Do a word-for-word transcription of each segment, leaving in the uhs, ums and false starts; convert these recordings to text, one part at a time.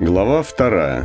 Глава вторая.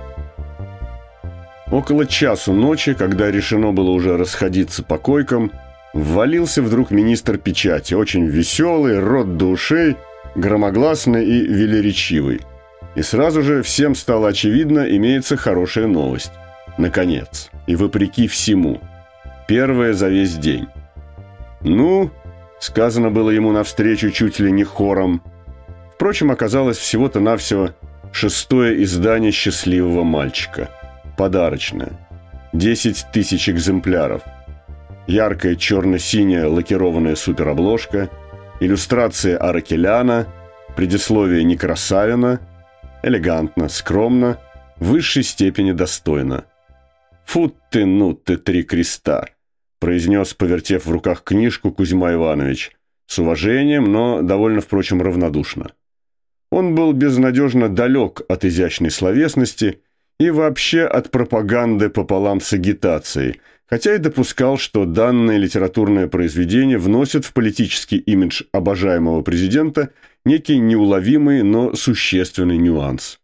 Около часу ночи, когда решено было уже расходиться по койкам, ввалился вдруг министр печати, очень веселый, рот до ушей, громогласный и велеречивый. И сразу же всем стало очевидно, имеется хорошая новость. Наконец, и вопреки всему. Первая за весь день. «Ну», — сказано было ему навстречу чуть ли не хором. Впрочем, оказалось всего-то навсего шестое издание «Счастливого мальчика». Подарочное. Десять тысяч экземпляров. Яркая черно-синяя лакированная суперобложка, иллюстрации Аракеляна, предисловие Некрасавина, элегантно, скромно, в высшей степени достойно. «Фу ты, ну ты, три креста», – произнес, повертев в руках книжку, Кузьма Иванович, с уважением, но довольно, впрочем, равнодушно. Он был безнадежно далек от изящной словесности и вообще от пропаганды пополам с агитацией, хотя и допускал, что данное литературное произведение вносит в политический имидж обожаемого президента некий неуловимый, но существенный нюанс.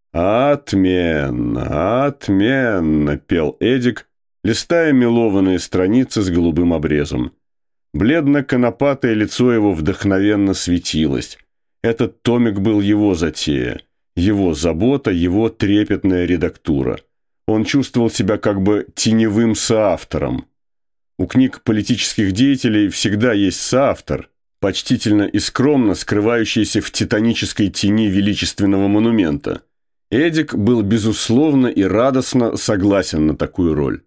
«Отменно, отменно», – пел Эдик, листая мелованные страницы с голубым обрезом. Бледно-конопатое лицо его вдохновенно светилось. Этот томик был его затея, его забота, его трепетная редактура. Он чувствовал себя как бы теневым соавтором. У книг политических деятелей всегда есть соавтор, почтительно и скромно скрывающийся в титанической тени величественного монумента. Эдик был безусловно и радостно согласен на такую роль.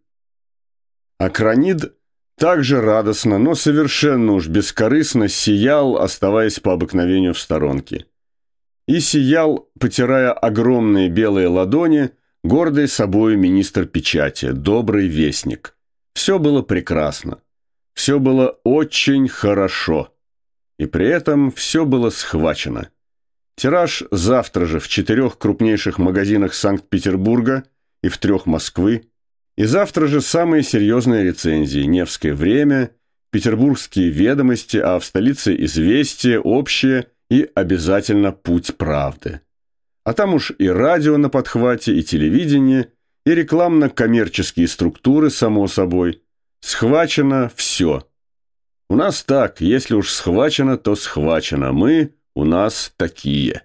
Акронид также радостно, но совершенно уж бескорыстно сиял, оставаясь по обыкновению в сторонке. И сиял, потирая огромные белые ладони, гордый собою министр печати, добрый вестник. Все было прекрасно. Все было очень хорошо. И при этом все было схвачено. Тираж завтра же в четырех крупнейших магазинах Санкт-Петербурга и в трех Москвы. И завтра же самые серьезные рецензии: «Невское время», «Петербургские ведомости», а в столице «Известия», «Общее» и обязательно «Путь правды». А там уж и радио на подхвате, и телевидение, и рекламно-коммерческие структуры, само собой. Схвачено все. У нас так, если уж схвачено, то схвачено. Мы у нас такие.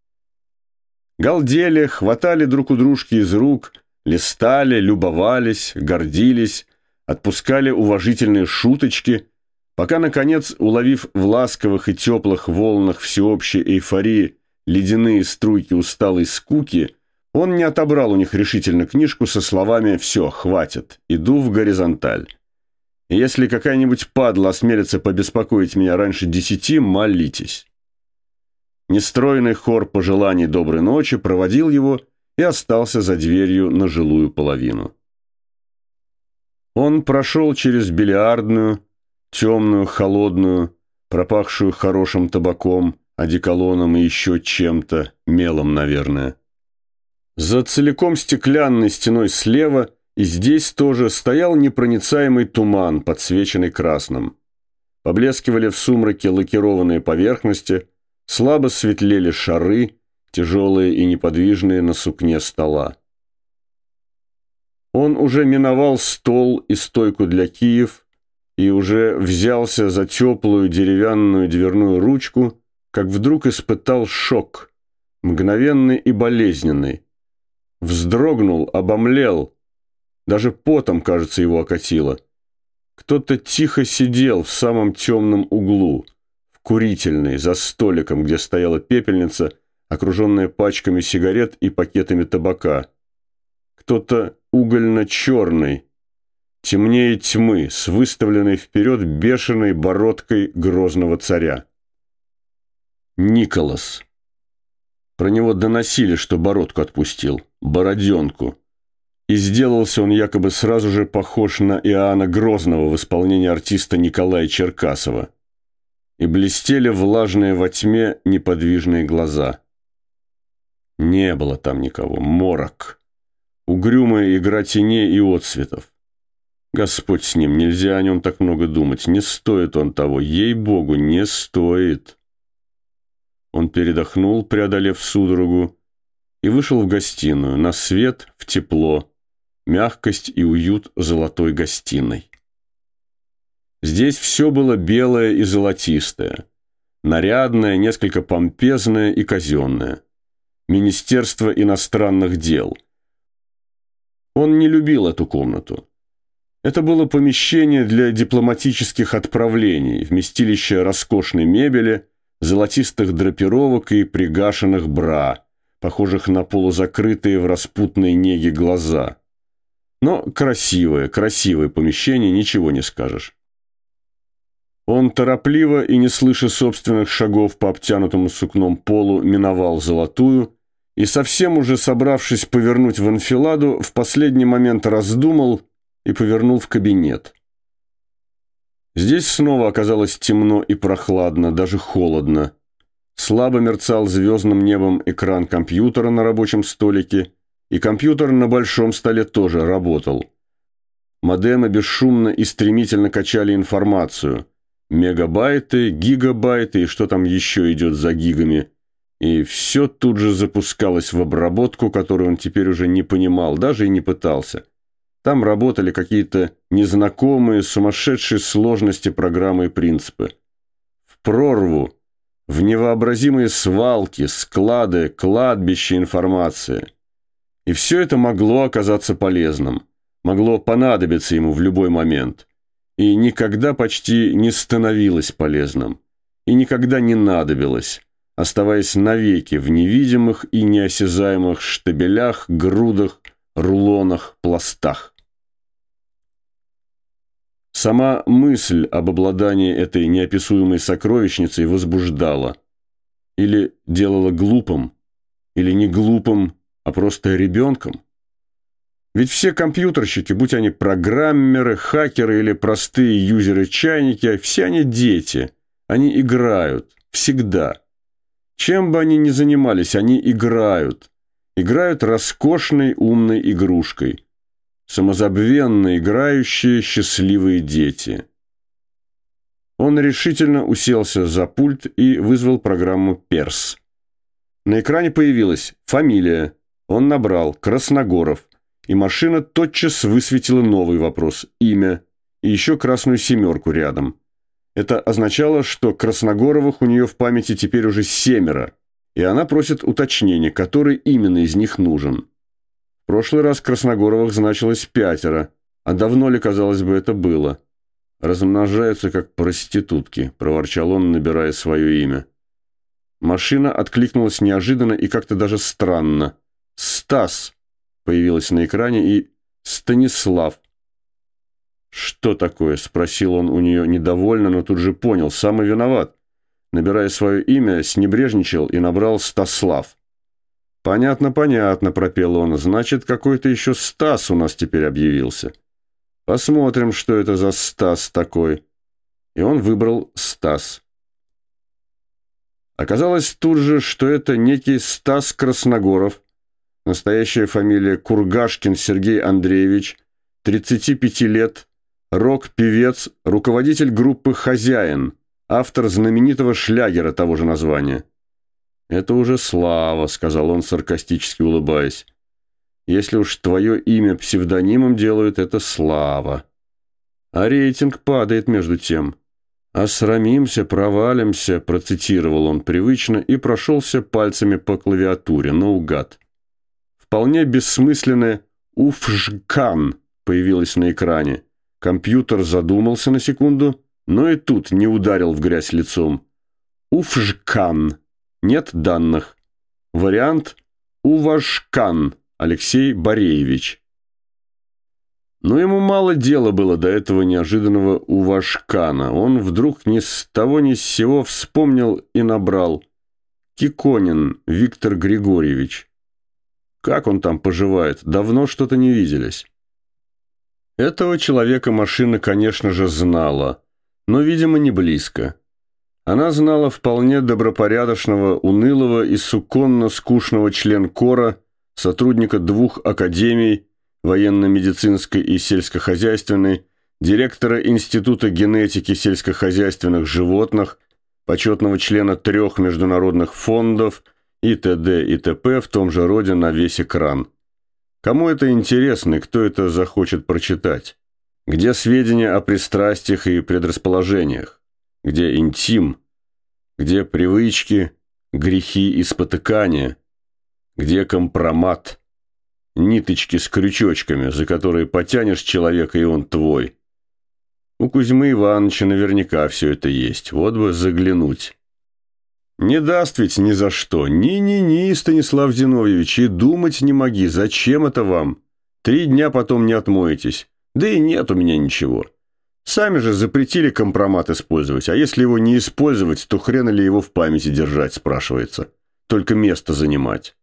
Галдели, хватали друг у дружки из рук, листали, любовались, гордились, отпускали уважительные шуточки, пока, наконец, уловив в ласковых и теплых волнах всеобщей эйфории ледяные струйки усталой скуки, он не отобрал у них решительно книжку со словами «Все, хватит, иду в горизонталь. И если какая-нибудь падла осмелится побеспокоить меня раньше десяти, молитесь». Нестройный хор пожеланий доброй ночи проводил его и остался за дверью на жилую половину. Он прошел через бильярдную, темную, холодную, пропахшую хорошим табаком, одеколоном и еще чем-то, мелом, наверное. За целиком стеклянной стеной слева и здесь тоже стоял непроницаемый туман, подсвеченный красным. Поблескивали в сумраке лакированные поверхности, слабо светлели шары, тяжелые и неподвижные на сукне стола. Он уже миновал стол и стойку для киев и уже взялся за теплую деревянную дверную ручку, как вдруг испытал шок, мгновенный и болезненный. Вздрогнул, обомлел, даже потом, кажется, его окатило. Кто-то тихо сидел в самом темном углу, в курительной, за столиком, где стояла пепельница, окруженная пачками сигарет и пакетами табака. Кто-то угольно-черный, темнее тьмы, с выставленной вперед бешеной бородкой грозного царя. Николас. Про него доносили, что бородку отпустил, бороденку. И сделался он якобы сразу же похож на Иоанна Грозного в исполнении артиста Николая Черкасова. И блестели влажные во тьме неподвижные глаза. Не было там никого, морок. Угрюмая игра теней и отсветов. Господь с ним, нельзя о нем так много думать. Не стоит он того, ей-богу, не стоит. Он передохнул, преодолев судорогу, и вышел в гостиную, на свет, в тепло, мягкость и уют золотой гостиной. Здесь все было белое и золотистое, нарядное, несколько помпезное и казенное. Министерство иностранных дел. Он не любил эту комнату. Это было помещение для дипломатических отправлений, вместилище роскошной мебели, золотистых драпировок и пригашенных бра, похожих на полузакрытые в распутной неге глаза. Но красивое, красивое помещение, ничего не скажешь. Он торопливо и, не слыша собственных шагов по обтянутому сукном полу, миновал Золотую и, совсем уже собравшись повернуть в анфиладу, в последний момент раздумал и повернул в кабинет. Здесь снова оказалось темно и прохладно, даже холодно. Слабо мерцал звездным небом экран компьютера на рабочем столике, и компьютер на большом столе тоже работал. Модемы бесшумно и стремительно качали информацию. Мегабайты, гигабайты и что там еще идет за гигами. И все тут же запускалось в обработку, которую он теперь уже не понимал, даже и не пытался. Там работали какие-то незнакомые, сумасшедшие сложности программы и принципы. В прорву, в невообразимые свалки, склады, кладбища информации. И все это могло оказаться полезным, могло понадобиться ему в любой момент. И никогда почти не становилось полезным, и никогда не надобилось, оставаясь навеки в невидимых и неосязаемых штабелях, грудах, рулонах, пластах. Сама мысль об обладании этой неописуемой сокровищницей возбуждала. Или делала глупым, или не глупым, а просто ребенком. Ведь все компьютерщики, будь они программеры, хакеры или простые юзеры-чайники, все они дети. Они играют. Всегда. Чем бы они ни занимались, они играют. Играют роскошной умной игрушкой. Самозабвенно играющие счастливые дети. Он решительно уселся за пульт и вызвал программу «Перс». На экране появилась фамилия. Он набрал «Красногоров». И машина тотчас высветила новый вопрос – имя, и еще красную семерку рядом. Это означало, что Красногоровых у нее в памяти теперь уже семеро, и она просит уточнения, который именно из них нужен. В прошлый раз Красногоровых значилось пятеро, а давно ли, казалось бы, это было? «Размножаются, как проститутки», – проворчал он, набирая свое имя. Машина откликнулась неожиданно и как-то даже странно. «Стас» появилась на экране и «Станислав». «Что такое?» – спросил он у нее недовольно, но тут же понял, сам и виноват. Набирая свое имя, снебрежничал и набрал «Стаслав». «Понятно, понятно», – пропел он, – «значит, какой-то еще Стас у нас теперь объявился. Посмотрим, что это за Стас такой». И он выбрал «Стас». Оказалось тут же, что это некий Стас Красногоров, настоящая фамилия Кургашкин Сергей Андреевич, тридцати пяти лет, рок-певец, руководитель группы «Хозяин», автор знаменитого шлягера того же названия. «Это уже слава», — сказал он, саркастически улыбаясь. «Если уж твое имя псевдонимом делают, это слава. А рейтинг падает между тем. «Осрамимся, провалимся», — процитировал он привычно и прошелся пальцами по клавиатуре, наугад. Вполне бессмысленное «Уфжкан» появилось на экране. Компьютер задумался на секунду, но и тут не ударил в грязь лицом. «Уфжкан». Нет данных. Вариант «Увашкан» Алексей Бореевич. Но ему мало дела было до этого неожиданного Увашкана. Он вдруг ни с того ни с сего вспомнил и набрал «Киконин Виктор Григорьевич». Как он там поживает? Давно что-то не виделись. Этого человека машина, конечно же, знала, но, видимо, не близко. Она знала вполне добропорядочного, унылого и суконно-скучного член-кора, сотрудника двух академий, военно-медицинской и сельскохозяйственной, директора Института генетики сельскохозяйственных животных, почетного члена трех международных фондов и т.д. и т.п. в том же роде на весь экран. Кому это интересно и кто это захочет прочитать? Где сведения о пристрастиях и предрасположениях? Где интим? Где привычки, грехи и спотыкания? Где компромат? Ниточки с крючочками, за которые потянешь человека, и он твой. У Кузьмы Ивановича наверняка все это есть. Вот бы заглянуть. Не даст ведь ни за что. Ни-ни-ни, Станислав Зиновьевич, и думать не моги. Зачем это вам? Три дня потом не отмоетесь. Да и нет у меня ничего. Сами же запретили компромат использовать. А если его не использовать, то хрена ли его в памяти держать, спрашивается. Только место занимать.